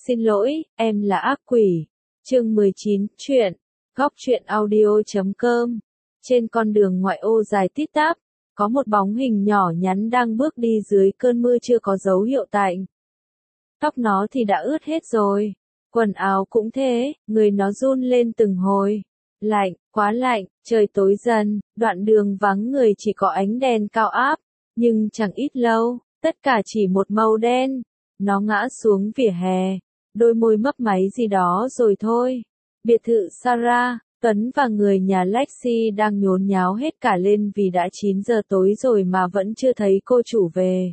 Xin lỗi, em là ác quỷ. Chương 19, truyện. Góc truyện audio.com. Trên con đường ngoại ô dài tít tắp, có một bóng hình nhỏ nhắn đang bước đi dưới cơn mưa chưa có dấu hiệu tạnh. Tóc nó thì đã ướt hết rồi. Quần áo cũng thế, người nó run lên từng hồi. Lạnh, quá lạnh, trời tối dần, đoạn đường vắng người chỉ có ánh đèn cao áp. Nhưng chẳng ít lâu, tất cả chỉ một màu đen. Nó ngã xuống vỉa hè, đôi môi mấp máy gì đó rồi thôi. Biệt thự Sarah, Tuấn và người nhà Lexi đang nhốn nháo hết cả lên vì đã 9 giờ tối rồi mà vẫn chưa thấy cô chủ về.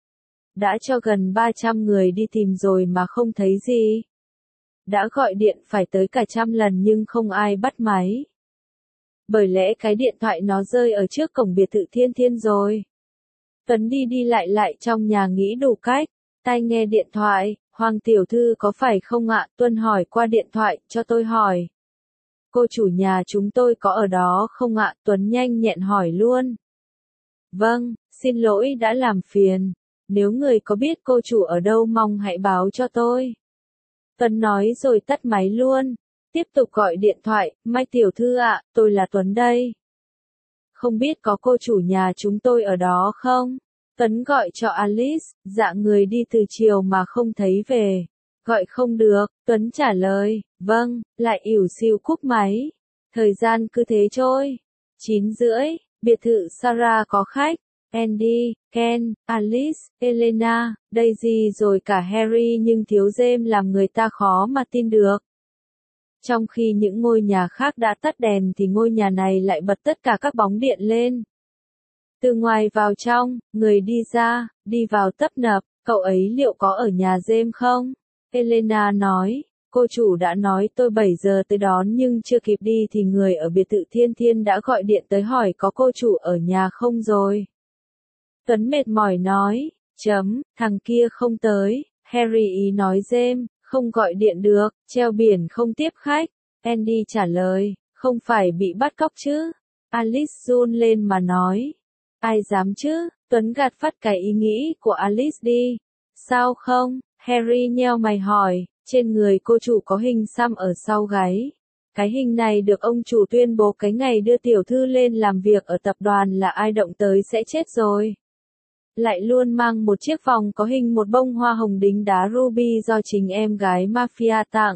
Đã cho gần 300 người đi tìm rồi mà không thấy gì. Đã gọi điện phải tới cả 100 lần nhưng không ai bắt máy. Bởi lẽ cái điện thoại nó rơi ở trước cổng biệt thự Thiên Thiên rồi. Tuấn đi đi lại trong nhà nghĩ đủ cách. Tai nghe điện thoại, Hoàng tiểu thư có phải không ạ? Tuân hỏi qua điện thoại, cho tôi hỏi. Cô chủ nhà chúng tôi có ở đó không ạ? Tuấn nhanh nhẹn hỏi luôn. Vâng, xin lỗi đã làm phiền. Nếu người có biết cô chủ ở đâu mong hãy báo cho tôi. Tuấn nói rồi tắt máy luôn. Tiếp tục gọi điện thoại, Mai tiểu thư ạ, tôi là Tuấn đây. Không biết có cô chủ nhà chúng tôi ở đó không? Tuấn gọi cho Alice, dạ người đi từ chiều mà không thấy về. Gọi không được, Tuấn trả lời, vâng, lại ỉu xìu cúp máy. Thời gian cứ thế trôi. 9:30, biệt thự Sarah có khách. Andy, Ken, Alice, Elena, Daisy rồi cả Harry nhưng thiếu James làm người ta khó mà tin được. Trong khi những ngôi nhà khác đã tắt đèn thì ngôi nhà này lại bật tất cả các bóng điện lên. Từ ngoài vào trong, người đi ra, đi vào tấp nập, cậu ấy liệu có ở nhà James không? Elena nói, cô chủ đã nói tôi 7 giờ tới đón nhưng chưa kịp đi thì người ở biệt thự Thiên Thiên đã gọi điện tới hỏi có cô chủ ở nhà không rồi. Tuấn mệt mỏi nói, thằng kia không tới, Harry ý nói James, không gọi điện được, treo biển không tiếp khách. Andy trả lời, không phải bị bắt cóc chứ? Alice run lên mà nói. Ai dám chứ? Tuấn gạt phắt cái ý nghĩ của Alice đi. Sao không? Harry nheo mày hỏi, trên người cô chủ có hình xăm ở sau gáy. Cái hình này được ông chủ tuyên bố cái ngày đưa tiểu thư lên làm việc ở tập đoàn là ai động tới sẽ chết rồi. Lại luôn mang một chiếc vòng có hình một bông hoa hồng đính đá ruby do chính em gái mafia tặng.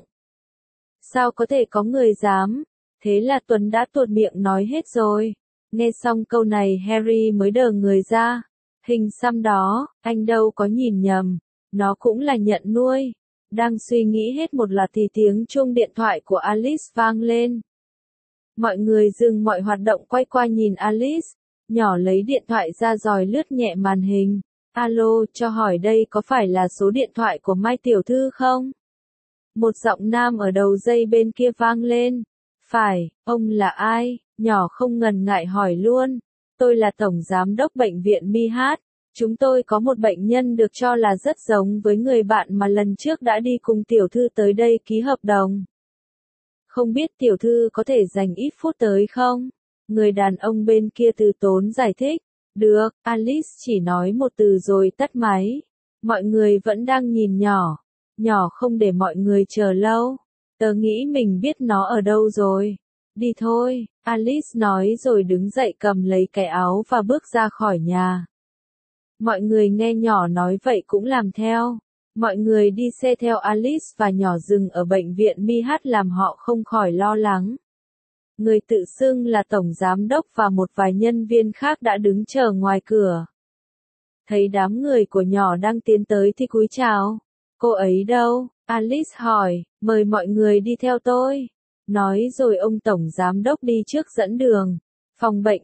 Sao có thể có người dám? Thế là Tuấn đã tuột miệng nói hết rồi. Nghe xong câu này Harry mới đờ người ra. Hình xăm đó, anh đâu có nhìn nhầm. Nó cũng là nhận nuôi. Đang suy nghĩ hết một loạt thì tiếng chuông điện thoại của Alice vang lên. Mọi người dừng mọi hoạt động quay qua nhìn Alice. Nhỏ lấy điện thoại ra rồi lướt nhẹ màn hình. Alo, cho hỏi đây có phải là số điện thoại của Mai tiểu thư không? Một giọng nam ở đầu dây bên kia vang lên. Phải, ông là ai? Nhỏ không ngần ngại hỏi luôn. Tôi là tổng giám đốc bệnh viện Mi-hát. Chúng tôi có một bệnh nhân được cho là rất giống với người bạn mà lần trước đã đi cùng tiểu thư tới đây ký hợp đồng. Không biết tiểu thư có thể dành ít phút tới không? Người đàn ông bên kia từ tốn giải thích. Được, Alice chỉ nói một từ rồi tắt máy. Mọi người vẫn đang nhìn nhỏ. Nhỏ không để mọi người chờ lâu. Tớ nghĩ mình biết nó ở đâu rồi. Đi thôi, Alice nói rồi đứng dậy cầm lấy cái áo và bước ra khỏi nhà. Mọi người nghe nhỏ nói vậy cũng làm theo. Mọi người đi xe theo Alice và nhỏ dừng ở bệnh viện Mi-hát làm họ không khỏi lo lắng. Người tự xưng là tổng giám đốc và một vài nhân viên khác đã đứng chờ ngoài cửa. Thấy đám người của nhỏ đang tiến tới thì cúi chào. Cô ấy đâu? Alice hỏi, mời mọi người đi theo tôi. Nói rồi ông tổng giám đốc đi trước dẫn đường. Phòng bệnh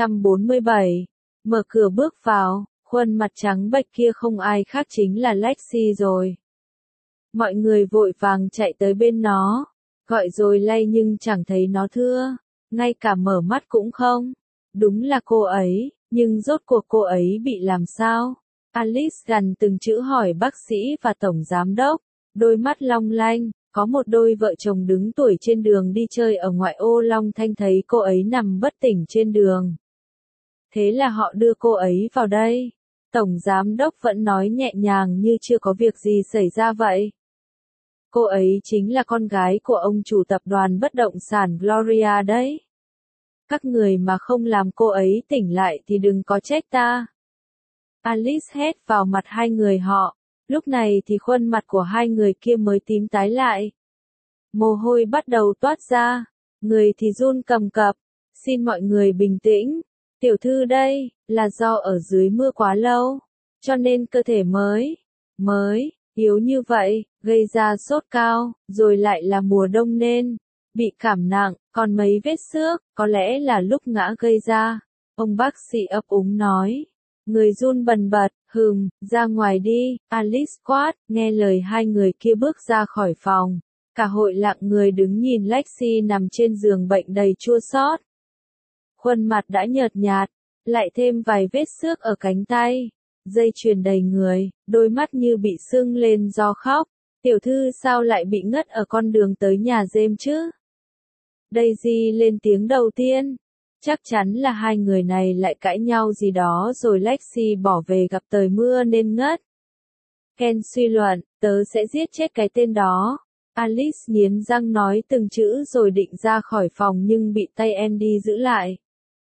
347. Mở cửa bước vào, khuôn mặt trắng bệch kia không ai khác chính là Lexi rồi. Mọi người vội vàng chạy tới bên nó. Gọi rồi lay nhưng chẳng thấy nó thưa. Ngay cả mở mắt cũng không. Đúng là cô ấy, nhưng rốt cuộc cô ấy bị làm sao? Alice gần từng chữ hỏi bác sĩ và tổng giám đốc. Đôi mắt long lanh. Có một đôi vợ chồng đứng tuổi trên đường đi chơi ở ngoại ô Long Thanh thấy cô ấy nằm bất tỉnh trên đường. Thế là họ đưa cô ấy vào đây. Tổng giám đốc vẫn nói nhẹ nhàng như chưa có việc gì xảy ra vậy. Cô ấy chính là con gái của ông chủ tập đoàn bất động sản Gloria đấy. Các người mà không làm cô ấy tỉnh lại thì đừng có trách ta. Alice hét vào mặt hai người họ. Lúc này thì khuôn mặt của hai người kia mới tím tái lại. Mồ hôi bắt đầu toát ra. Người thì run cầm cập. Xin mọi người bình tĩnh. Tiểu thư đây, là do ở dưới mưa quá lâu. Cho nên cơ thể mới, yếu như vậy, gây ra sốt cao, rồi lại là mùa đông nên bị cảm nặng, còn mấy vết xước, có lẽ là lúc ngã gây ra. Ông bác sĩ ấp úng nói. Người run bần bật, ra ngoài đi, Alice quát, nghe lời hai người kia bước ra khỏi phòng. Cả hội lặng người đứng nhìn Lexi nằm trên giường bệnh đầy chua xót. Khuôn mặt đã nhợt nhạt, lại thêm vài vết xước ở cánh tay, dây chuyền đầy người, đôi mắt như bị sưng lên do khóc. Tiểu thư sao lại bị ngất ở con đường tới nhà James chứ? Daisy lên tiếng đầu tiên. Chắc chắn là hai người này lại cãi nhau gì đó rồi Lexi bỏ về gặp trời mưa nên ngất. Ken suy luận, tớ sẽ giết chết cái tên đó. Alice nghiến răng nói từng chữ rồi định ra khỏi phòng nhưng bị tay Andy giữ lại.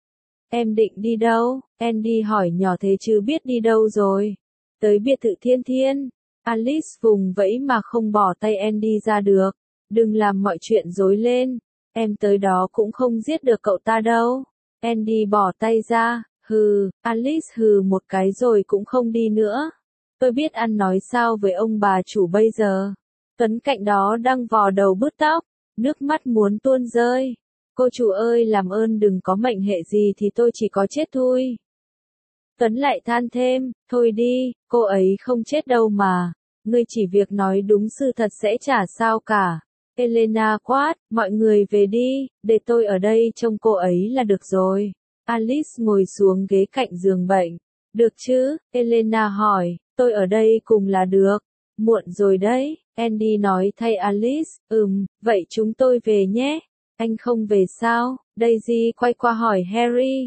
Em định đi đâu? Andy hỏi nhỏ thế chứ biết đi đâu rồi. Tới biệt thự Thiên Thiên. Alice vùng vẫy mà không bỏ tay Andy ra được. Đừng làm mọi chuyện rối lên. Em tới đó cũng không giết được cậu ta đâu. Andy bỏ tay ra. Alice một cái rồi cũng không đi nữa. Tôi biết ăn nói sao với ông bà chủ bây giờ. Tuấn cạnh đó đang vò đầu bứt tóc. Nước mắt muốn tuôn rơi. Cô chủ ơi làm ơn đừng có mệnh hệ gì thì tôi chỉ có chết thôi. Tuấn lại than thêm, thôi đi, cô ấy không chết đâu mà. Ngươi chỉ việc nói đúng sự thật sẽ chả sao cả. Elena quát, mọi người về đi, để tôi ở đây trông cô ấy là được rồi. Alice ngồi xuống ghế cạnh giường bệnh. Được chứ, Elena hỏi, tôi ở đây cùng là được. Muộn rồi đấy, Andy nói thay Alice, vậy chúng tôi về nhé. Anh không về sao? Daisy quay qua hỏi Harry.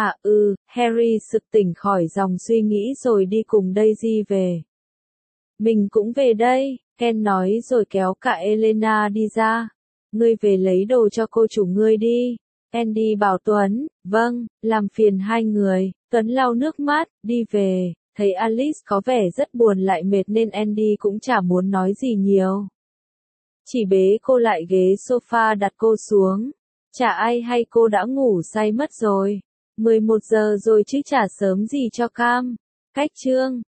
Harry sực tỉnh khỏi dòng suy nghĩ rồi đi cùng Daisy về. Mình cũng về đây, Ken nói rồi kéo cả Elena đi ra. Ngươi về lấy đồ cho cô chủ ngươi đi. Andy bảo Tuấn, vâng, làm phiền hai người. Tuấn lau nước mắt, đi về. Thấy Alice có vẻ rất buồn lại mệt nên Andy cũng chả muốn nói gì nhiều. Chỉ bế cô lại ghế sofa đặt cô xuống. Chả ai hay cô đã ngủ say mất rồi. 11 giờ rồi chứ chả sớm gì cho cam. Cách chương